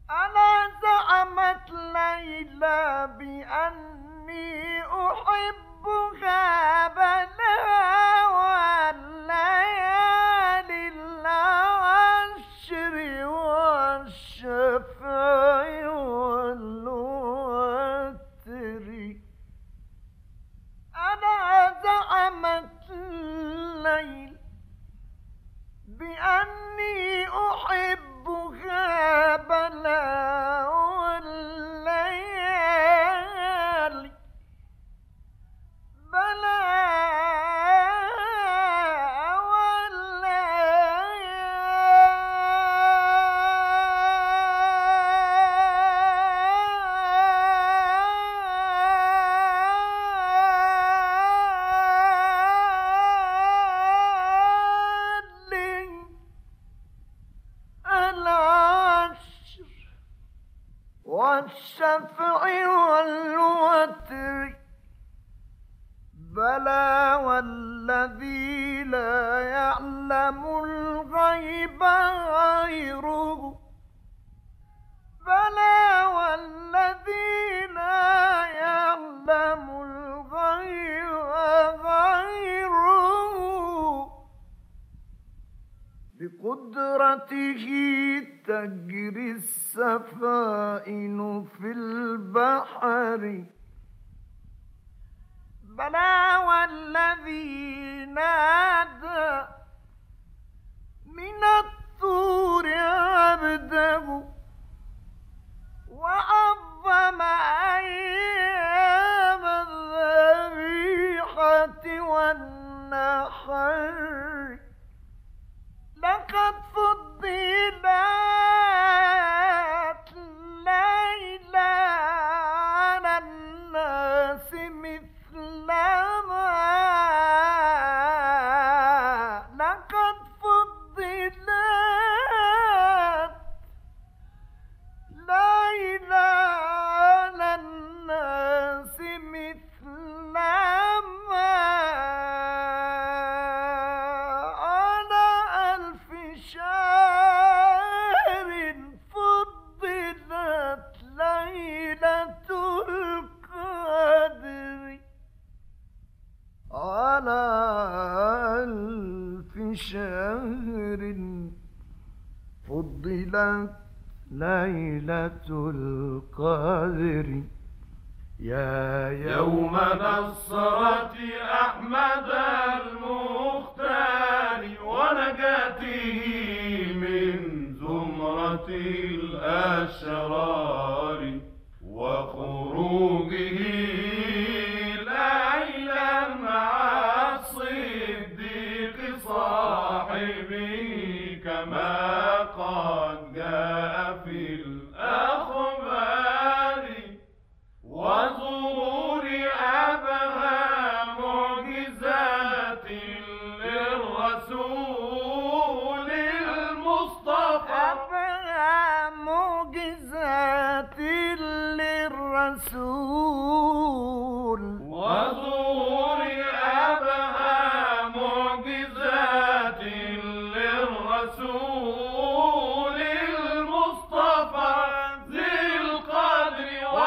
ألا زعمت ليلى بأني أحبها بلا والليالي العشر والشفع والوتر. ألا زعمت الليل بأني أحبها بلا والليالي والشفع والوتر. بلى والذي لا يعلم الغيب غيره. بلى والذي لا يعلم الغيب غيره. بقدرته تجري السفائن في البحر. بلى والذي نادى من الطور عبده وعظم أيام الذبيحة والنحر. لقد فضلت ليلى على الناس مثلما. لقد فضلت ليلى على الناس مثلما على ألف شهر. فضلت ليلة القدر على ألف شهر. فضلت ليلة القدر. يا يوم نصرة أحمد المختار ونجاته من زمرة الأشرار وخروجه ليلا مع الصديق صاحبه كما قد جاء في الأخبار. وظهور أبهى معجزات للرسول المصطفى. أبهى معجزات للرسول. وظهور أبهى معجزات للرسول المصطفى ذي القدر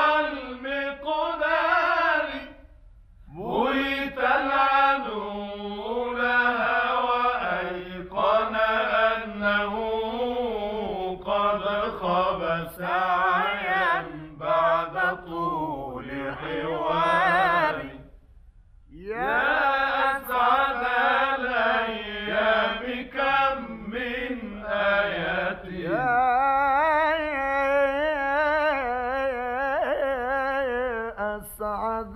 والمقدار. بويت العدو لها وأيقن أنه قد خاب سعيا بعد طول حوار. يا أسعد الأيام كم من آية. أسعد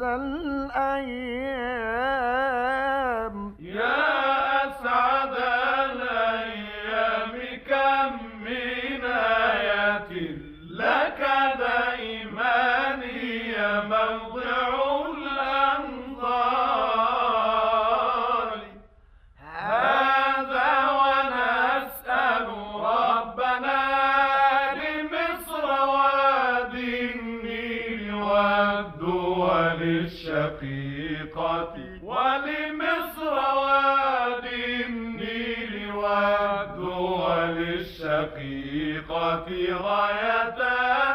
الأيام. يا أسعد الأيام كم من آية لك دائما هي موضع الأنظار. هذا ونسأل ربنا لمصر وادي النيل والدول الشقيقة. ولمصر وادي النيل والدول الشقيقة غاية